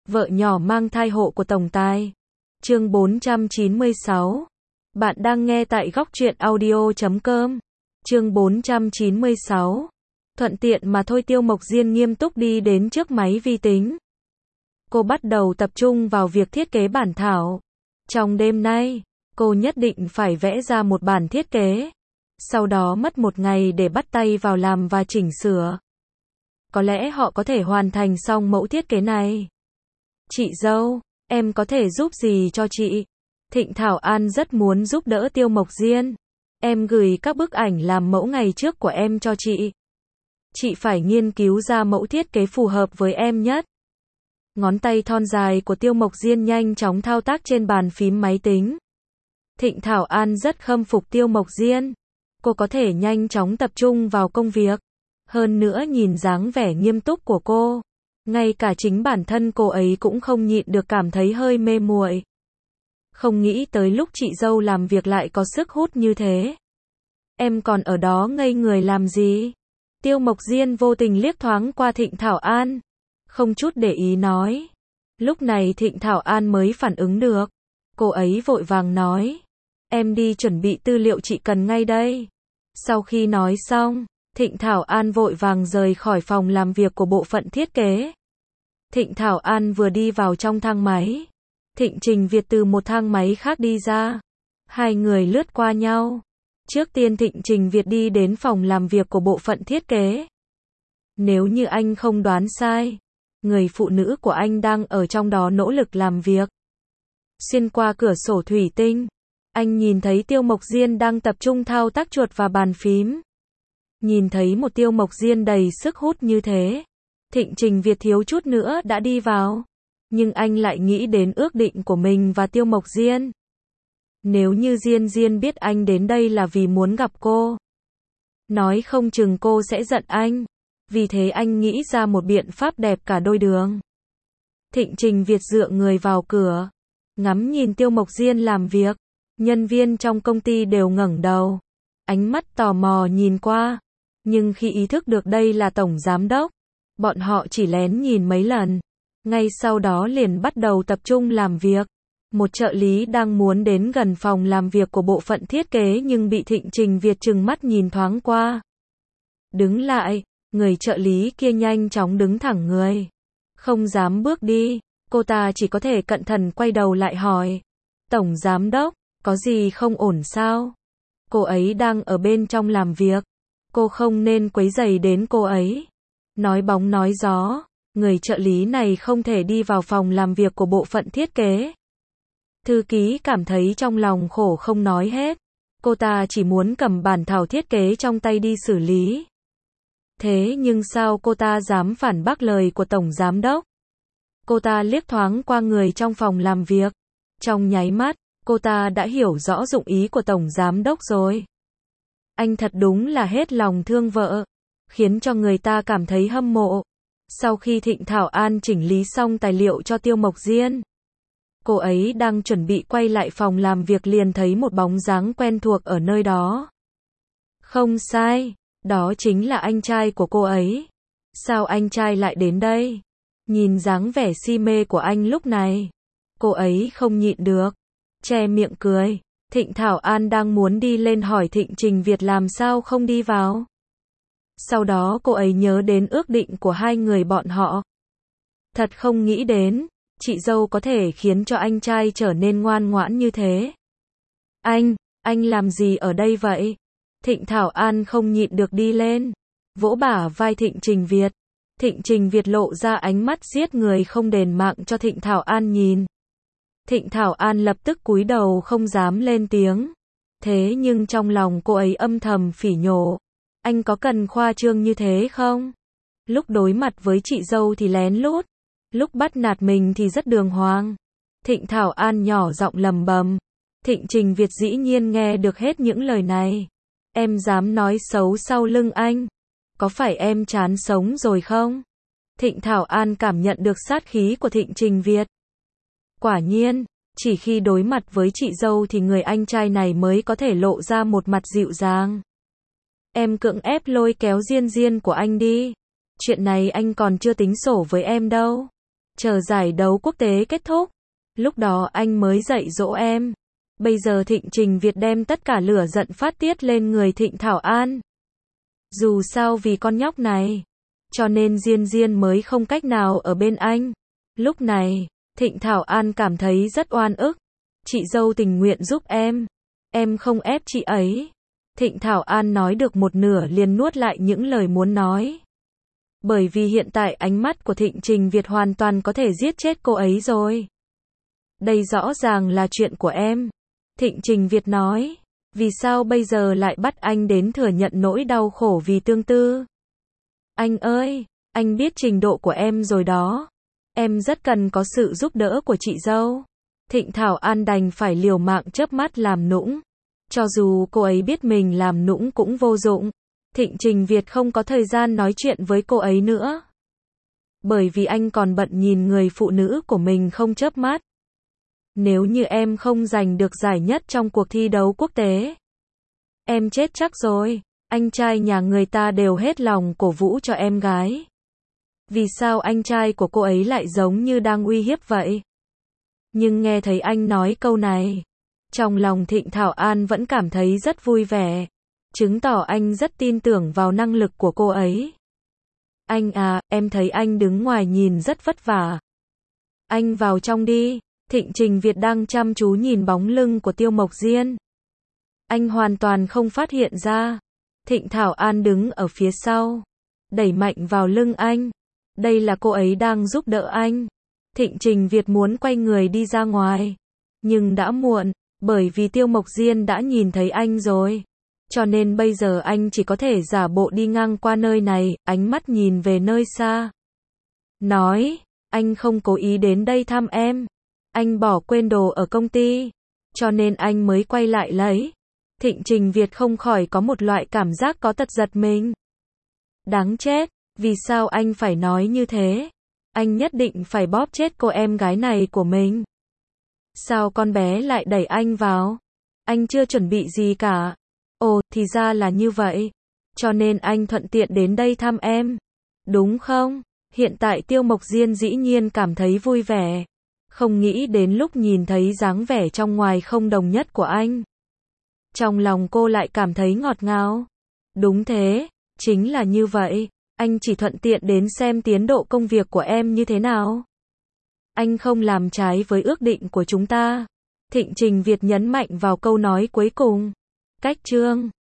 Vợ nhỏ mang thai hộ của tổng tài. Chương 496. Bạn đang nghe tại góc truyện audio.com. Chương 496. Thuận tiện mà thôi, Tiêu Mộc Diên nghiêm túc đi đến trước máy vi tính. Cô bắt đầu tập trung vào việc thiết kế bản thảo. Trong đêm nay, cô nhất định phải vẽ ra một bản thiết kế. Sau đó mất một ngày để bắt tay vào làm và chỉnh sửa. Có lẽ họ có thể hoàn thành xong mẫu thiết kế này. Chị dâu, em có thể giúp gì cho chị? Thịnh Thảo An rất muốn giúp đỡ Tiêu Mộc Diên. Em gửi các bức ảnh làm mẫu ngày trước của em cho chị. Chị phải nghiên cứu ra mẫu thiết kế phù hợp với em nhất. Ngón tay thon dài của Tiêu Mộc Diên nhanh chóng thao tác trên bàn phím máy tính. Thịnh Thảo An rất khâm phục Tiêu Mộc Diên. Cô có thể nhanh chóng tập trung vào công việc. Hơn nữa nhìn dáng vẻ nghiêm túc của cô, ngay cả chính bản thân cô ấy cũng không nhịn được cảm thấy hơi mê muội. Không nghĩ tới lúc chị dâu làm việc lại có sức hút như thế. Em còn ở đó ngây người làm gì? Tiêu Mộc Diên vô tình liếc thoáng qua Thịnh Thảo An, không chút để ý nói. Lúc này Thịnh Thảo An mới phản ứng được. Cô ấy vội vàng nói. Em đi chuẩn bị tư liệu chị cần ngay đây. Sau khi nói xong, Thịnh Thảo An vội vàng rời khỏi phòng làm việc của bộ phận thiết kế. Thịnh Thảo An vừa đi vào trong thang máy. Thịnh Trình Việt từ một thang máy khác đi ra. Hai người lướt qua nhau. Trước tiên Thịnh Trình Việt đi đến phòng làm việc của bộ phận thiết kế. Nếu như anh không đoán sai, người phụ nữ của anh đang ở trong đó nỗ lực làm việc. Xuyên qua cửa sổ thủy tinh, anh nhìn thấy Tiêu Mộc Diên đang tập trung thao tác chuột và bàn phím. Nhìn thấy một Tiêu Mộc Diên đầy sức hút như thế, Thịnh Trình Việt thiếu chút nữa đã đi vào. Nhưng anh lại nghĩ đến ước định của mình và Tiêu Mộc Diên. Nếu như Diên biết anh đến đây là vì muốn gặp cô, nói không chừng cô sẽ giận anh. Vì thế anh nghĩ ra một biện pháp đẹp cả đôi đường. Thịnh Trình Việt dựa người vào cửa, ngắm nhìn Tiêu Mộc Diên làm việc. Nhân viên trong công ty đều ngẩng đầu, ánh mắt tò mò nhìn qua. Nhưng khi ý thức được đây là tổng giám đốc, bọn họ chỉ lén nhìn mấy lần. Ngay sau đó liền bắt đầu tập trung làm việc. Một trợ lý đang muốn đến gần phòng làm việc của bộ phận thiết kế nhưng bị Thịnh Trình Việt trừng mắt nhìn thoáng qua. Đứng lại, người trợ lý kia nhanh chóng đứng thẳng người. Không dám bước đi, cô ta chỉ có thể cẩn thận quay đầu lại hỏi. Tổng giám đốc, có gì không ổn sao? Cô ấy đang ở bên trong làm việc. Cô không nên quấy rầy đến cô ấy. Nói bóng nói gió, người trợ lý này không thể đi vào phòng làm việc của bộ phận thiết kế. Thư ký cảm thấy trong lòng khổ không nói hết. Cô ta chỉ muốn cầm bản thảo thiết kế trong tay đi xử lý. Thế nhưng sao cô ta dám phản bác lời của tổng giám đốc? Cô ta liếc thoáng qua người trong phòng làm việc. Trong nháy mắt, cô ta đã hiểu rõ dụng ý của tổng giám đốc rồi. Anh thật đúng là hết lòng thương vợ, khiến cho người ta cảm thấy hâm mộ. Sau khi Thịnh Thảo An chỉnh lý xong tài liệu cho Tiêu Mộc Diên, cô ấy đang chuẩn bị quay lại phòng làm việc liền thấy một bóng dáng quen thuộc ở nơi đó. Không sai, đó chính là anh trai của cô ấy. Sao anh trai lại đến đây? Nhìn dáng vẻ si mê của anh lúc này, cô ấy không nhịn được, che miệng cười. Thịnh Thảo An đang muốn đi lên hỏi Thịnh Trình Việt làm sao không đi vào. Sau đó cô ấy nhớ đến ước định của hai người bọn họ. Thật không nghĩ đến, chị dâu có thể khiến cho anh trai trở nên ngoan ngoãn như thế. Anh làm gì ở đây vậy? Thịnh Thảo An không nhịn được đi lên, vỗ bả vai Thịnh Trình Việt. Thịnh Trình Việt lộ ra ánh mắt giết người không đền mạng cho Thịnh Thảo An nhìn. Thịnh Thảo An lập tức cúi đầu không dám lên tiếng. Thế nhưng trong lòng cô ấy âm thầm phỉ nhổ. Anh có cần khoa trương như thế không? Lúc đối mặt với chị dâu thì lén lút, lúc bắt nạt mình thì rất đường hoàng. Thịnh Thảo An nhỏ giọng lầm bầm. Thịnh Trình Việt dĩ nhiên nghe được hết những lời này. Em dám nói xấu sau lưng anh? Có phải em chán sống rồi không? Thịnh Thảo An cảm nhận được sát khí của Thịnh Trình Việt. Quả nhiên, chỉ khi đối mặt với chị dâu thì người anh trai này mới có thể lộ ra một mặt dịu dàng. Em cưỡng ép lôi kéo Diên của anh đi. Chuyện này anh còn chưa tính sổ với em đâu. Chờ giải đấu quốc tế kết thúc, lúc đó anh mới dạy dỗ em. Bây giờ Thịnh Trình Việt đem tất cả lửa giận phát tiết lên người Thịnh Thảo An. Dù sao vì con nhóc này, cho nên Diên Diên mới không cách nào ở bên anh. Lúc này, Thịnh Thảo An cảm thấy rất oan ức. Chị dâu tình nguyện giúp em không ép chị ấy. Thịnh Thảo An nói được một nửa liền nuốt lại những lời muốn nói. Bởi vì hiện tại ánh mắt của Thịnh Trình Việt hoàn toàn có thể giết chết cô ấy rồi. Đây rõ ràng là chuyện của em. Thịnh Trình Việt nói, vì sao bây giờ lại bắt anh đến thừa nhận nỗi đau khổ vì tương tư? Anh ơi, anh biết trình độ của em rồi đó. Em rất cần có sự giúp đỡ của chị dâu. Thịnh Thảo An đành phải liều mạng chớp mắt làm nũng. Cho dù cô ấy biết mình làm nũng cũng vô dụng. Thịnh Trình Việt không có thời gian nói chuyện với cô ấy nữa. Bởi vì anh còn bận nhìn người phụ nữ của mình không chớp mắt. Nếu như em không giành được giải nhất trong cuộc thi đấu quốc tế, em chết chắc rồi. Anh trai nhà người ta đều hết lòng cổ vũ cho em gái. Vì sao anh trai của cô ấy lại giống như đang uy hiếp vậy? Nhưng nghe thấy anh nói câu này, trong lòng Thịnh Thảo An vẫn cảm thấy rất vui vẻ. Chứng tỏ anh rất tin tưởng vào năng lực của cô ấy. Anh à, em thấy anh đứng ngoài nhìn rất vất vả. Anh vào trong đi. Thịnh Trình Việt đang chăm chú nhìn bóng lưng của Tiêu Mộc Diên. Anh hoàn toàn không phát hiện ra. Thịnh Thảo An đứng ở phía sau, đẩy mạnh vào lưng anh. Đây là cô ấy đang giúp đỡ anh. Thịnh Trình Việt muốn quay người đi ra ngoài, nhưng đã muộn, bởi vì Tiêu Mộc Diên đã nhìn thấy anh rồi. Cho nên bây giờ anh chỉ có thể giả bộ đi ngang qua nơi này, ánh mắt nhìn về nơi xa. Nói, anh không cố ý đến đây thăm em. Anh bỏ quên đồ ở công ty, cho nên anh mới quay lại lấy. Thịnh Trình Việt không khỏi có một loại cảm giác có tật giật mình. Đáng chết, vì sao anh phải nói như thế? Anh nhất định phải bóp chết cô em gái này của mình. Sao con bé lại đẩy anh vào? Anh chưa chuẩn bị gì cả. Ồ, thì ra là như vậy. Cho nên anh thuận tiện đến đây thăm em. Đúng không? Hiện tại Tiêu Mộc Diên dĩ nhiên cảm thấy vui vẻ. Không nghĩ đến lúc nhìn thấy dáng vẻ trong ngoài không đồng nhất của anh. Trong lòng cô lại cảm thấy ngọt ngào. Đúng thế, chính là như vậy. Anh chỉ thuận tiện đến xem tiến độ công việc của em như thế nào. Anh không làm trái với ước định của chúng ta. Thịnh Trình Việt nhấn mạnh vào câu nói cuối cùng. Cách chương